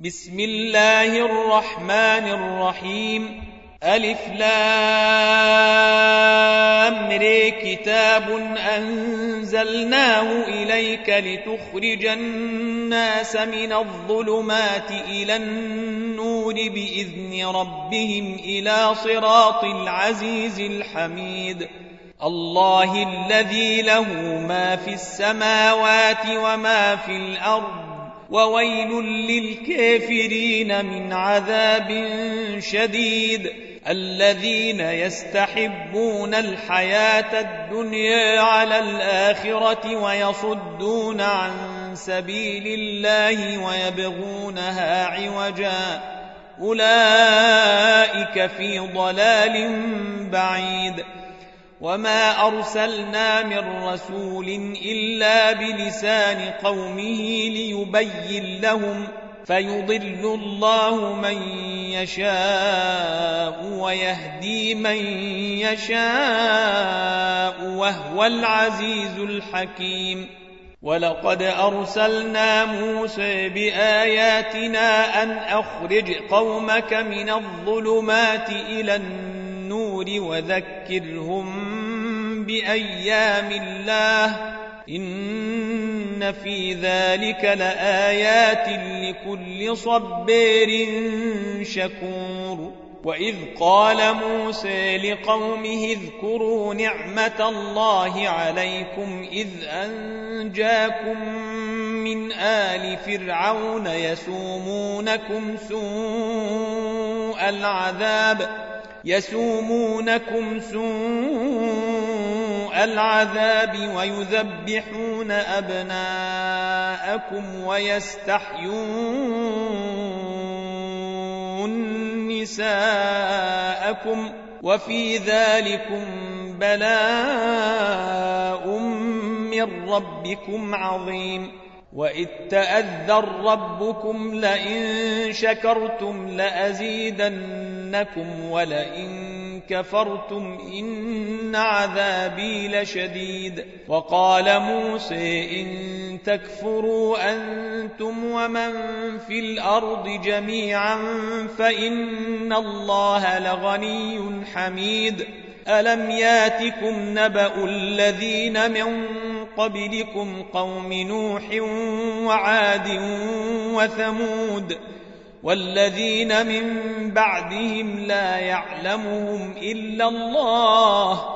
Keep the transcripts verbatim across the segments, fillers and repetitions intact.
بسم الله الرحمن الرحيم ألف لام ر كتاب أنزلناه إليك لتخرج الناس من الظلمات إلى النور بإذن ربهم إلى صراط العزيز الحميد الله الذي له ما في السماوات وما في الأرض وويل للكافرين من عذاب شديد الذين يستحبون الحياة الدنيا على الآخرة ويصدون عن سبيل الله ويبغونها عوجا أولئك في ضلال بعيد وما أرسلنا من رسول إلا بلسان قومه ليبين لهم فيضل الله من يشاء ويهدي من يشاء وهو العزيز الحكيم ولقد أرسلنا موسى بآياتنا أن أخرج قومك من الظلمات إلى النور وذكرهم بأيام الله إن في ذلك لآيات لكل صبار شكور وإذ قال موسى لقومه اذكروا نعمة الله عليكم إذ أنجاكم من آل فرعون يسومونكم سوء العذاب يسومونكم سوء العذاب ويذبحون أبناءكم ويستحيون نساءكم وفي ذلكم بلاء من ربكم عظيم وإذ تأذن ربكم لئن شكرتم لأزيدنكم ولئن كفرتم إن عذابي لشديد وقال موسى إن تكفروا أنتم ومن في الأرض جميعا فإن الله لغني حميد ألم ياتكم نبأ الذين من قبلكم قوم نوح وعاد وثمود والذين من بعدهم لا يعلمهم إلا الله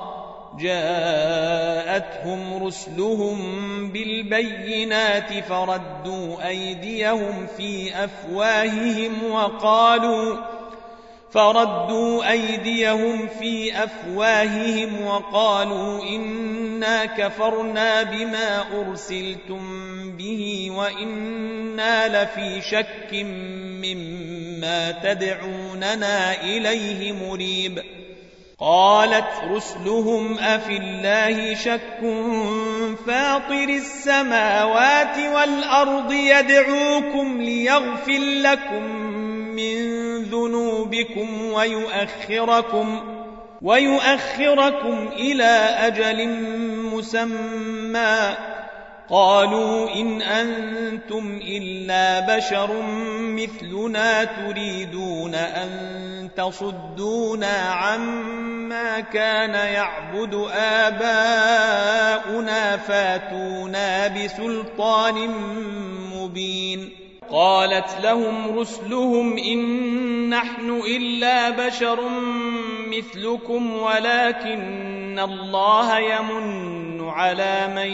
جاءتهم رسلهم بالبينات فردوا أيديهم في أفواههم وقالوا فردوا أيديهم في أفواههم وقالوا إنا كفرنا بما أرسلتم به وإنا لفي شك مما تدعوننا إليه مريب قالت رسلهم أفي الله شك فاطر السماوات والأرض يدعوكم ليغفر لكم من ذنوبكم ويؤخركم ويؤخركم إلى أجل مسمى قالوا إن أنتم إلا بشر مثلنا تريدون أن تصدونا عما كان يعبد آباؤنا فاتونا بسلطان مبين قالت لهم رسلهم إن نحن إلا بشر مثلكم ولكن الله يمن على من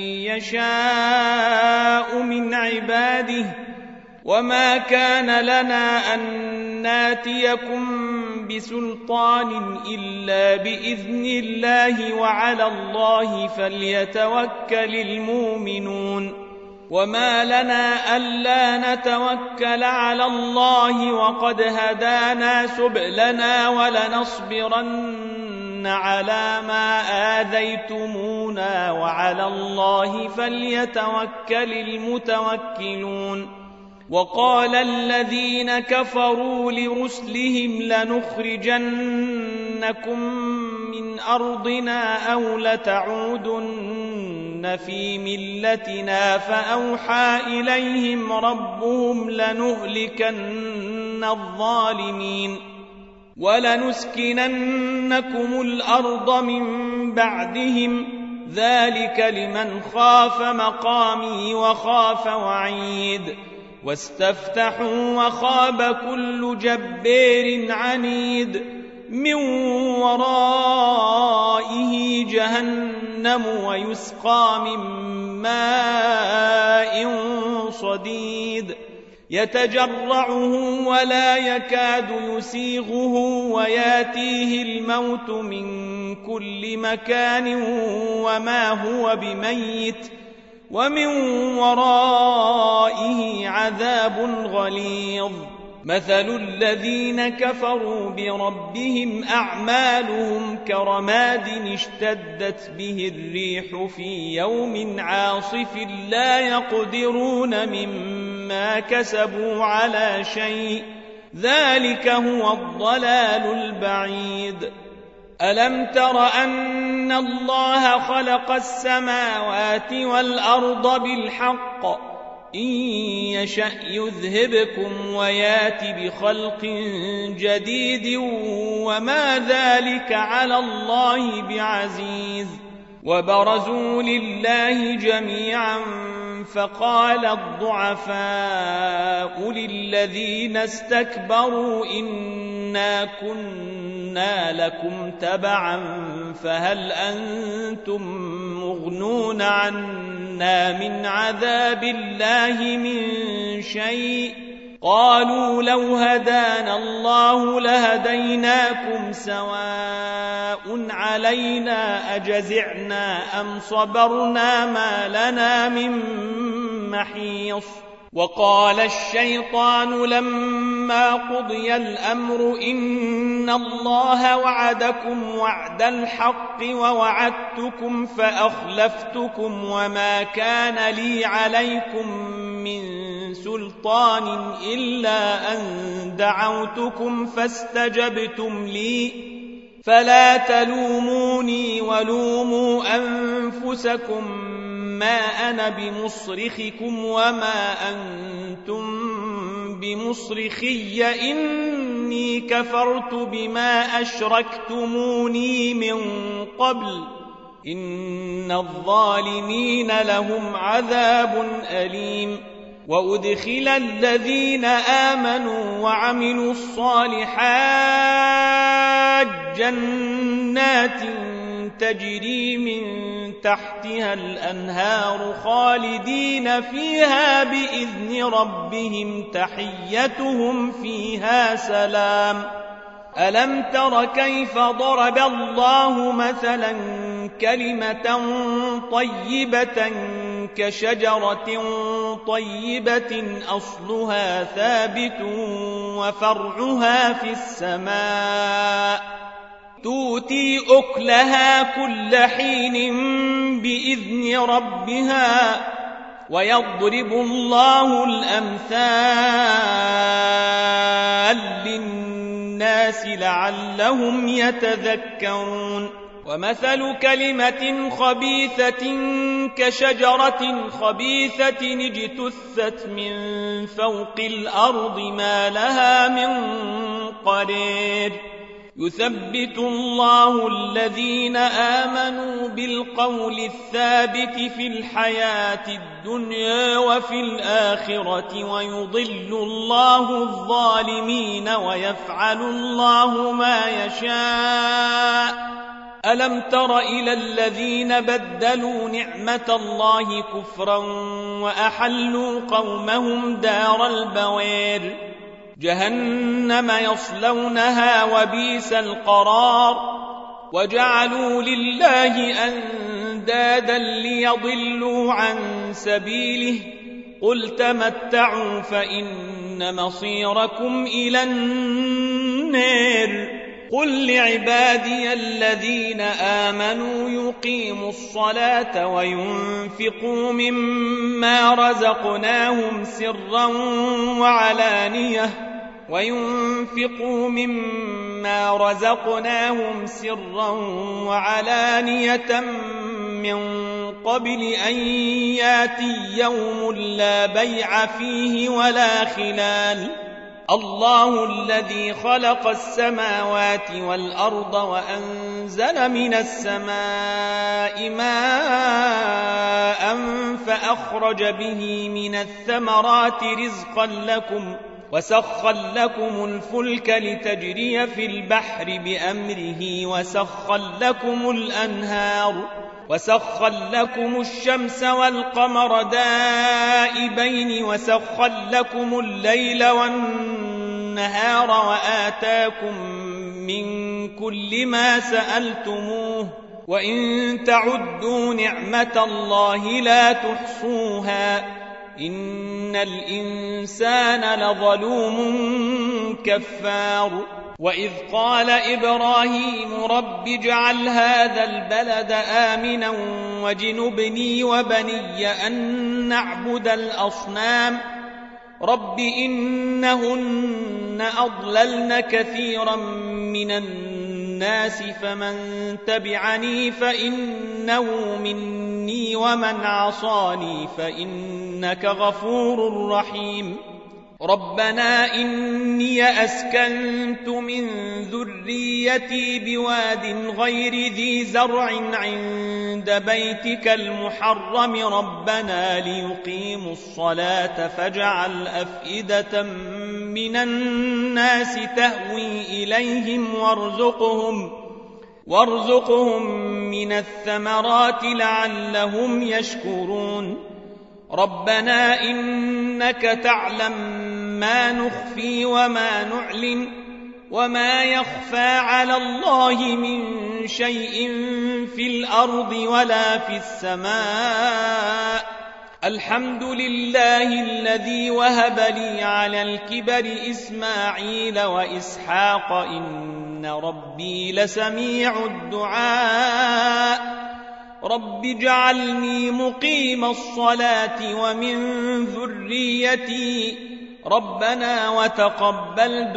يشاء من عباده وما كان لنا أن ناتيكم بسلطان إلا بإذن الله وعلى الله فليتوكل المؤمنون وما لنا ألا نتوكل على الله وقد هدانا سبلنا ولنصبرن على ما آذيتمونا وعلى الله فليتوكل المتوكلون وقال الذين كفروا لرسلهم لنخرجنكم من أرضنا أو لتعودن يدخلون في ملتنا فأوحى إليهم ربهم لنهلكن الظالمين ولنسكننكم الأرض من بعدهم ذلك لمن خاف مقامي وخاف وعيد واستفتحوا وخاب كل جبار عنيد من ورائه جهنم ويسقى من ماء صديد يتجرعه ولا يكاد يسيغه وياتيه الموت من كل مكان وما هو بميت ومن ورائه عذاب غليظ مثل الذين كفروا بربهم أعمالهم كرماد اشتدت به الريح في يوم عاصف لا يقدرون مما كسبوا على شيء ذلك هو الضلال البعيد ألم تر أن الله خلق السماوات والأرض بالحق إن يشأ يذهبكم ويات بخلق جديد وما ذلك على الله بعزيز وبرزوا لله جميعا فقال الضعفاء للذين استكبروا إنا كنا لكم تبعا فهل أنتم مغنون عنا من عذاب الله من شيء قالوا لو هدانا الله لهديناكم سواء علينا أجزعنا أم صبرنا ما لنا من محيص وقال الشيطان لما قضي الأمر إن الله وعدكم وعد الحق ووعدتكم فأخلفتكم وما كان لي عليكم من سلطان إلا أن دعوتكم فاستجبتم لي فلا تلوموني ولوموا أنفسكم ما أنا بمصرخكم وما أنتم بمصرخي إني كفرت بما أشركتموني من قبل إن الظالمين لهم عذاب أليم وأدخل الذين آمنوا وعملوا الصالحات جنات تجري من تحتها الأنهار خالدين فيها بإذن ربهم تحيتهم فيها سلام ألم تر كيف ضرب الله مثلا كلمة طيبة كشجرة طيبة أصلها ثابت وفرعها في السماء تؤتي أكلها كل حين بإذن ربها ويضرب الله الأمثال للناس لعلهم يتذكرون ومثل كلمة خبيثة كشجرة خبيثة اجتثت من فوق الأرض ما لها من قرير يثبت الله الذين آمنوا بالقول الثابت في الحياة الدنيا وفي الآخرة ويضل الله الظالمين ويفعل الله ما يشاء ألم تر إلى الذين بدلوا نعمة الله كفرا وأحلوا قومهم دار البوار جهنم يصلونها وبئس القرار وجعلوا لله أندادا ليضلوا عن سبيله قل تمتعوا فإن مصيركم إلى النار قل لعبادي الذين آمنوا يقيموا الصلاة وينفقوا مما رزقناهم سرا وعلانية وينفقوا مما رزقناهم سرا وعلانية من قبل أن ياتي يوم لا بيع فيه ولا خلال الله الذي خلق السماوات والأرض وأنزل من السماء ماء فأخرج به من الثمرات رزقا لكم وسخر لكم الفلك لتجري في البحر بأمره وسخر لكم الأنهار وسخر لكم الشمس والقمر دائبين وسخر لكم الليل والنهار وآتاكم من كل ما سألتموه وإن تعدوا نعمة الله لا تحصوها إن الإنسان لظلوم كفار وإذ قال إبراهيم رب اجعل هذا البلد آمنا واجنبني وبني أن نعبد الأصنام رب إنهن أضللن كثيرا من الناس فمن تبعني فإنه مني ومن عصاني فإنك غفور رحيم ربنا إني أسكنت من ذريتي بواد غير ذي زرع عند بيتك المحرم ربنا ليقيموا الصلاة فاجعل أفئدة من الناس تهوي إليهم وارزقهم وارزقهم من الثمرات لعلهم يشكرون ربنا إنك تعلم ما نخفي وما نعلن وما يخفى على الله من شيء في الأرض ولا في السماء الحمد لله الذي وهب لي على الكبر إسماعيل وإسحاق إن ربي لسميع الدعاء رب اجعلني مقيم الصلاة ومن ذريتي ربنا وتقبل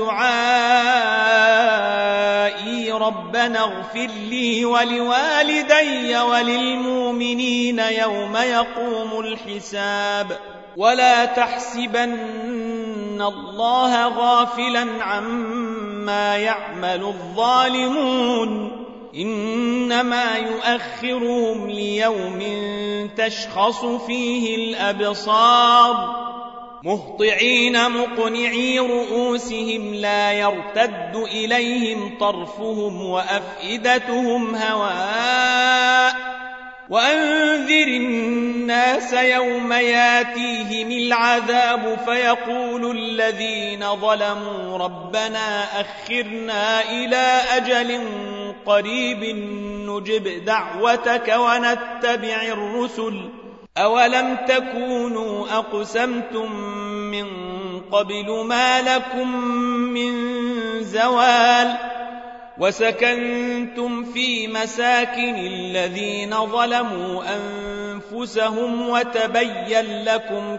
دعائي ربنا اغفر لي ولوالدي وللمؤمنين يوم يقوم الحساب ولا تحسبن الله غافلا عما يعمل الظالمون إنما يؤخرهم ليوم تشخص فيه الأبصار مهطعين مقنعي رؤوسهم لا يرتد إليهم طرفهم وأفئدتهم هواء وأنذر الناس يوم ياتيهم العذاب فيقول الذين ظلموا ربنا أخرنا إلى أجل قريب نجب دعوتك ونتبع الرسل أولم تكونوا أقسمتم من قبل ما لكم من زوال وسكنتم في مساكن الذين ظلموا أنفسهم وتبين لكم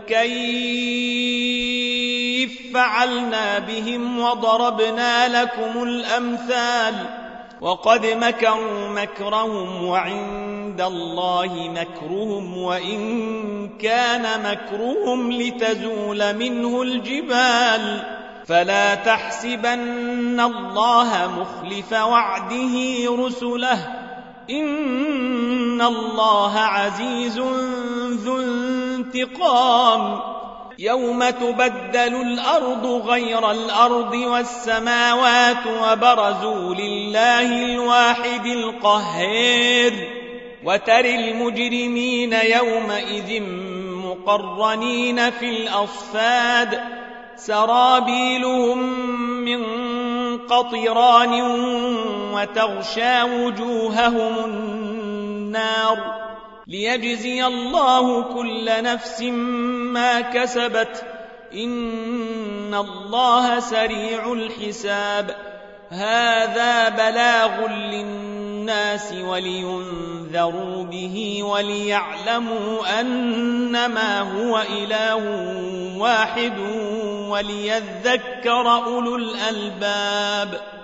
كيف فعلنا بهم وضربنا لكم الأمثال وقد مكروا مكرهم وعند الله مكرهم وإن كان مكرهم لتزول منه الجبال فلا تحسبن الله مخلف وعده رسله إن الله عزيز ذو انتقام يوم تبدل الأرض غير الأرض والسماوات وبرزوا لله الواحد القهار وترى المجرمين يومئذ مقرنين في الأصفاد سرابيلهم من قطران وتغشى وجوههم النار ليجزي الله كل نفس ما كسبت إن الله سريع الحساب هذا بلاغ للناس ولينذروا به وليعلموا أنما هو إله واحد وليذكر أولو الألباب